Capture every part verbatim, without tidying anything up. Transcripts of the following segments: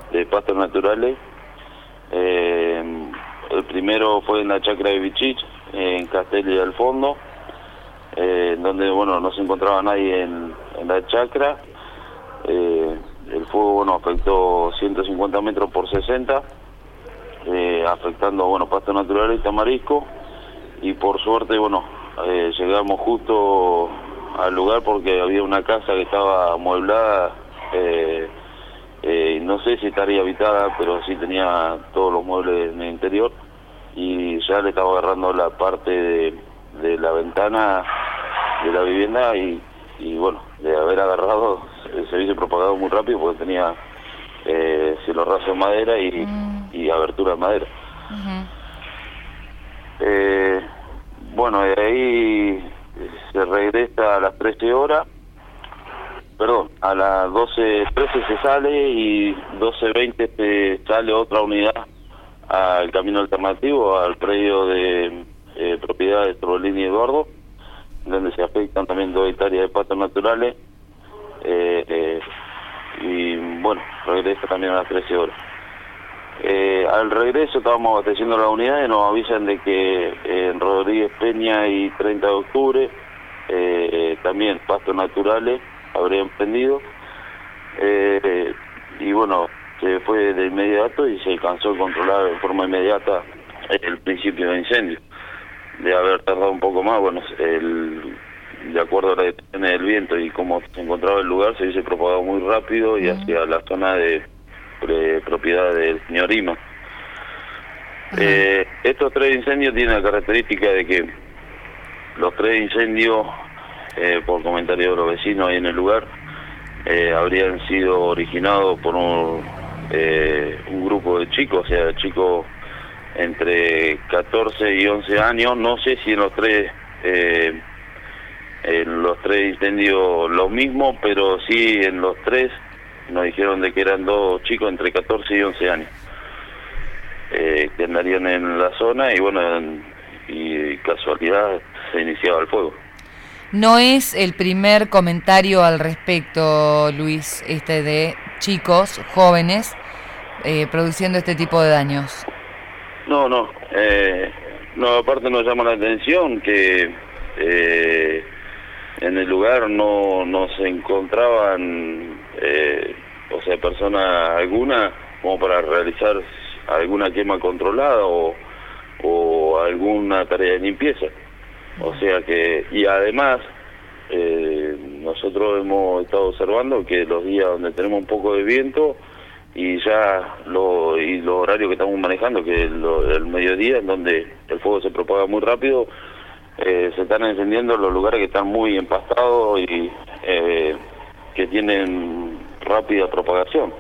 de pastos naturales. Eh, el primero fue en la chacra de Vichich, en Castelli al fondo, eh, donde bueno no se encontraba nadie en, en la chacra. Eh, el fuego bueno afectó ciento cincuenta metros por sesenta, eh, afectando bueno pastos naturales y tamarisco, y por suerte bueno eh, llegamos justo al lugar porque había una casa que estaba amueblada, eh, eh, no sé si estaría habitada, pero sí tenía todos los muebles en el interior, y ya le estaba agarrando la parte de, de la ventana de la vivienda, y, y bueno, de haber agarrado se hubiese propagado muy rápido porque tenía eh, cielo raso de madera y, mm. y abertura de madera. Uh-huh. eh, bueno, de ahí se regresa a las trece horas, perdón, a las doce trece se sale y doce veinte se sale otra unidad al camino alternativo, al predio de eh, propiedad de Trobolini y Eduardo, donde se afectan también dos hectáreas de pastos naturales, eh, eh, y bueno, regresa también a las trece horas. Eh, al regreso estábamos abasteciendo la unidad y nos avisan de que eh, en Rodríguez Peña y treinta de octubre eh, eh, también pastos naturales habrían prendido, eh, y bueno, se fue de inmediato y se alcanzó a controlar de forma inmediata el principio de incendio. De haber tardado un poco más, bueno, el, de acuerdo a la dirección del viento y cómo se encontraba el lugar, se hubiese propagado muy rápido y uh-huh. hacia la zona de de propiedad del señor Ima. Uh-huh. Eh, estos tres incendios tienen la característica de que los tres incendios, eh, por comentario de los vecinos ahí en el lugar, eh, habrían sido originados por un, eh, un grupo de chicos, o sea, chicos entre catorce y once años. No sé si en los tres eh, en los tres incendios lo mismo, pero sí en los tres nos dijeron de que eran dos chicos entre catorce y once años, eh, que andarían en la zona, y bueno, en, y casualidad se iniciaba el fuego. No es el primer comentario al respecto, Luis, este de chicos, jóvenes, eh, produciendo este tipo de daños. No, no, eh, no, aparte nos llama la atención que eh, en el lugar no, no se encontraban, eh, o sea, persona alguna como para realizar alguna quema controlada o, o alguna tarea de limpieza. O sea que, y además, eh, nosotros hemos estado observando que los días donde tenemos un poco de viento y ya lo, y los horarios que estamos manejando, que es lo, el mediodía, en donde el fuego se propaga muy rápido, Eh, se están encendiendo los lugares que están muy empastados y eh, que tienen rápida propagación.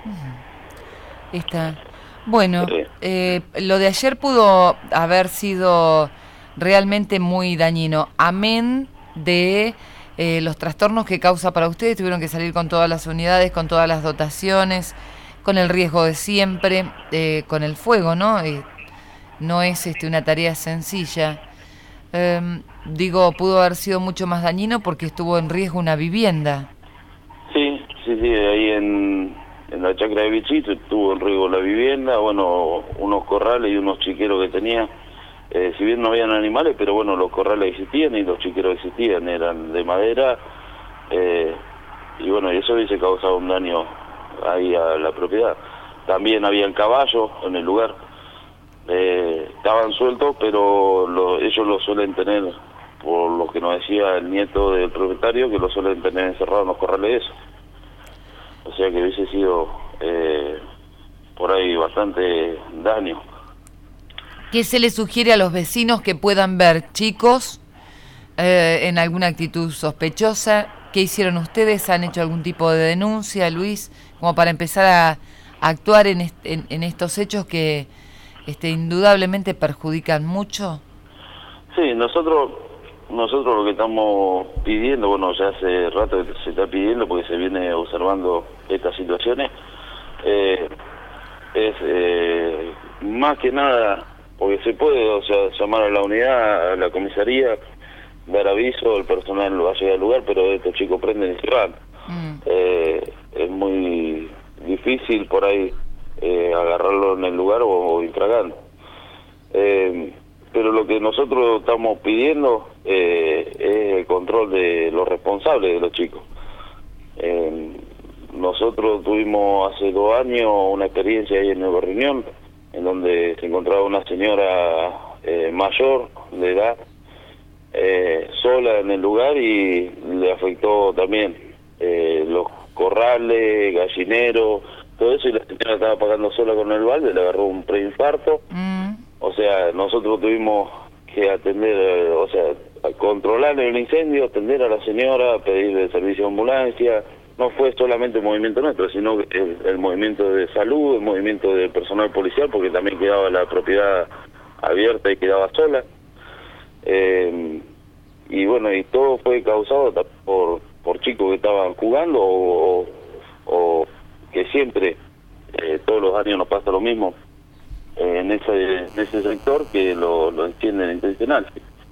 Está. Bueno, eh. Eh, lo de ayer pudo haber sido realmente muy dañino, amén de eh, los trastornos que causa para ustedes. Tuvieron que salir con todas las unidades, con todas las dotaciones, con el riesgo de siempre, eh, con el fuego, ¿no? Eh, no es este, una tarea sencilla. Eh, digo, pudo haber sido mucho más dañino porque estuvo en riesgo una vivienda. Sí, sí, sí, ahí en, en la chacra de Bichito estuvo en riesgo la vivienda, bueno, unos corrales y unos chiqueros que tenía, eh, si bien no habían animales, pero bueno, los corrales existían y los chiqueros existían, eran de madera, eh, y bueno, y eso hubiese causado un daño ahí a la propiedad. También habían caballos en el lugar. Eh, estaban sueltos, pero lo, ellos lo suelen tener, por lo que nos decía el nieto del propietario, que lo suelen tener encerrados en los corrales esos. O sea que hubiese sido eh, por ahí bastante daño. ¿Qué se les sugiere a los vecinos que puedan ver chicos eh, en alguna actitud sospechosa? ¿Qué hicieron ustedes? ¿Han hecho algún tipo de denuncia, Luis, como para empezar a, a actuar en, est- en, en estos hechos que Este, indudablemente perjudican mucho? Sí, nosotros nosotros lo que estamos pidiendo, bueno, ya hace rato que se está pidiendo porque se viene observando estas situaciones, eh, es eh, más que nada, porque se puede, o sea, llamar a la unidad, a la comisaría, dar aviso, el personal va a llegar al lugar, pero estos chicos prenden y se van. Mm. Eh, es muy difícil por ahí eh, agarrarlo en el lugar o, o infragante. Eh, pero lo que nosotros estamos pidiendo eh, es el control de los responsables de los chicos. Eh, nosotros tuvimos hace dos años una experiencia ahí en Nueva Reunión, en donde se encontraba una señora eh, mayor de edad, eh, sola en el lugar, y le afectó también eh, los corrales, gallineros, todo eso, y la señora estaba pagando sola con el balde, le agarró un preinfarto. Mm. O sea, nosotros tuvimos que atender, eh, o sea, a controlar el incendio, atender a la señora, pedir el servicio de ambulancia. No fue solamente el movimiento nuestro, sino el, el movimiento de salud, el movimiento del personal policial, porque también quedaba la propiedad abierta y quedaba sola. Eh, y bueno, y todo fue causado por, por chicos que estaban jugando o, o, o que siempre, eh, todos los años nos pasa lo mismo eh, en ese en ese sector, que lo, lo encienden intencional.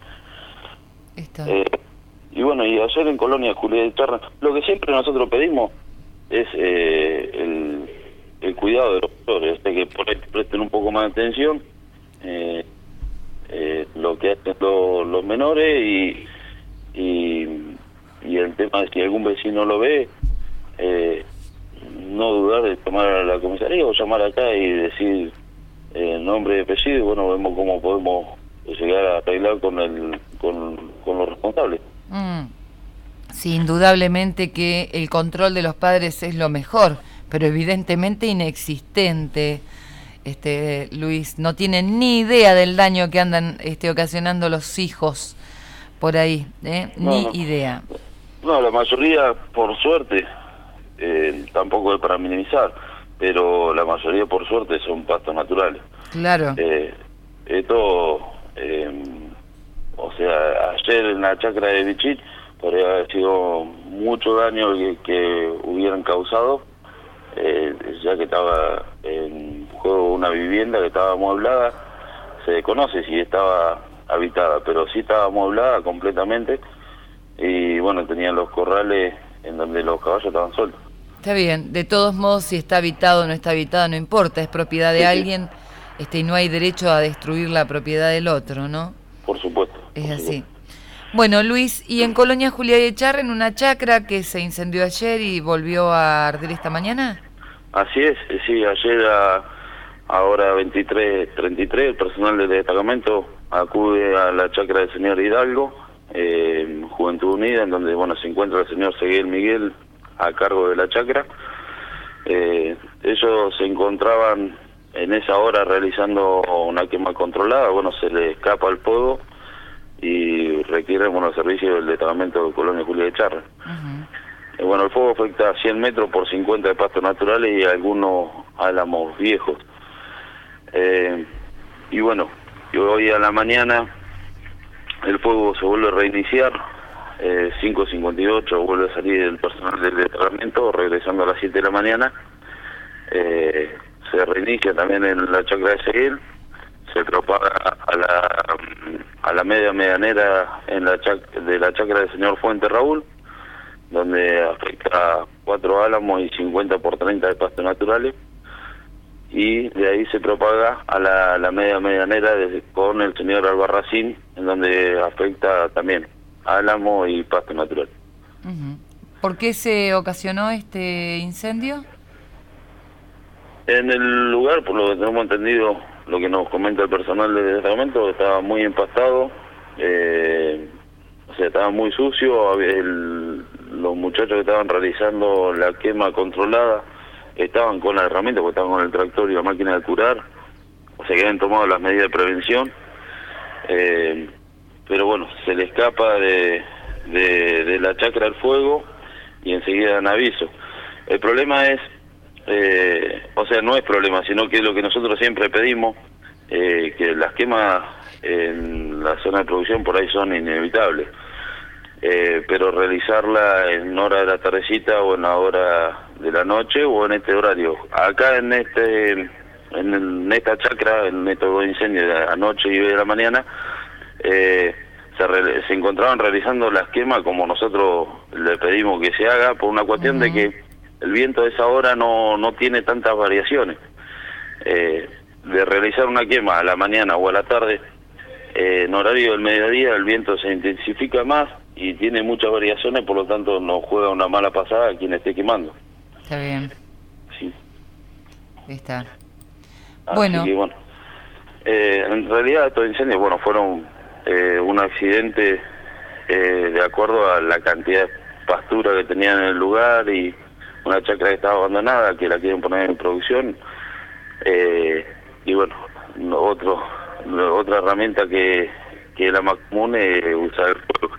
Eh, y bueno, y ayer en Colonia Juliá de Charra, lo que siempre nosotros pedimos es eh, el, el cuidado de los menores, que por ahí presten un poco más de atención, eh, eh, lo que hacen los, los menores, y, y y el tema de si algún vecino lo ve, eh, no dudar de tomar a la comisaría o llamar acá y decir eh, nombre y apellido, y bueno, vemos cómo podemos llegar a arreglar con el con, con los responsables. Mm. Sí, indudablemente que el control de los padres es lo mejor, pero evidentemente inexistente. Este, Luis, no tienen ni idea del daño que andan este, ocasionando los hijos por ahí, ¿eh? No, ni no. idea. No, la mayoría, por suerte, eh, tampoco es para minimizar, pero la mayoría, por suerte, son pastos naturales. Claro. Eh, esto, eh, o sea, ayer en la chacra de Bichit podría haber sido mucho daño que, que hubieran causado, eh, ya que estaba en juego una vivienda que estaba amueblada. Se desconoce si estaba habitada, pero sí estaba amueblada completamente, y bueno, tenían los corrales en donde los caballos estaban sueltos. Está bien, de todos modos, si está habitado o no está habitado, no importa, es propiedad de sí, alguien, sí. Este, y no hay derecho a destruir la propiedad del otro, ¿no? Por supuesto. Es por así. Supuesto. Bueno, Luis, y en Colonia Juliá de Charra, en una chacra que se incendió ayer y volvió a arder esta mañana. Así es, sí, ayer a ahora veintitrés treinta y tres el personal del destacamento acude a la chacra del señor Hidalgo, eh, Juventud Unida, en donde bueno se encuentra el señor Seguel Miguel a cargo de la chacra. Eh, ellos se encontraban en esa hora realizando una quema controlada. Bueno, se le escapa el fuego y requieren bueno, el servicio del destacamento de Colonia Juliá de Charra. Uh-huh. Eh, bueno, el fuego afecta a cien metros por cincuenta de pastos naturales y algunos álamos viejos. Eh, y bueno, y hoy a la mañana el fuego se vuelve a reiniciar, eh, cinco cincuenta y ocho vuelve a salir el personal del destacamento, regresando a las siete de la mañana. Eh, se reinicia también en la chacra de Seguel, se propaga a la a la media medianera en la chac, de la chacra del señor Fuente Raúl, donde afecta a cuatro álamos y cincuenta por treinta de pastos naturales, y de ahí se propaga a la, a la media medianera de, con el señor Albarracín, en donde afecta también álamo y pasto natural. Uh-huh. ¿Por qué se ocasionó este incendio? En el lugar, por lo que tenemos entendido, lo que nos comenta el personal del destacamento, estaba muy empastado, eh, o sea, estaba muy sucio. El, los muchachos que estaban realizando la quema controlada estaban con la herramienta, porque estaban con el tractor y la máquina de curar, o sea que habían tomado las medidas de prevención, eh, pero bueno, se le escapa de, de, de la chacra el fuego y enseguida dan aviso. El problema es, eh, o sea, no es problema, sino que es lo que nosotros siempre pedimos, eh, que las quemas en la zona de producción por ahí son inevitables, eh, pero realizarla en hora de la tardecita o en la hora de la noche o en este horario. Acá en este en, el, en esta chacra, en estos dos incendios de anoche y de la mañana, eh, se, re, se encontraban realizando las quemas como nosotros le pedimos que se haga, por una cuestión uh-huh. de que el viento a esa hora no, no tiene tantas variaciones. Eh, de realizar una quema a la mañana o a la tarde, eh, en horario del mediodía el viento se intensifica más y tiene muchas variaciones, por lo tanto nos juega una mala pasada a quien esté quemando. Está bien. Sí. Está. Así Bueno. que, bueno. Eh, en realidad estos incendios, bueno, fueron eh, un accidente eh, de acuerdo a la cantidad de pastura que tenían en el lugar y una chacra que estaba abandonada, que la quieren poner en producción. Eh, y bueno, no, otro, no, otra herramienta que, que es la más común es usar el fuego.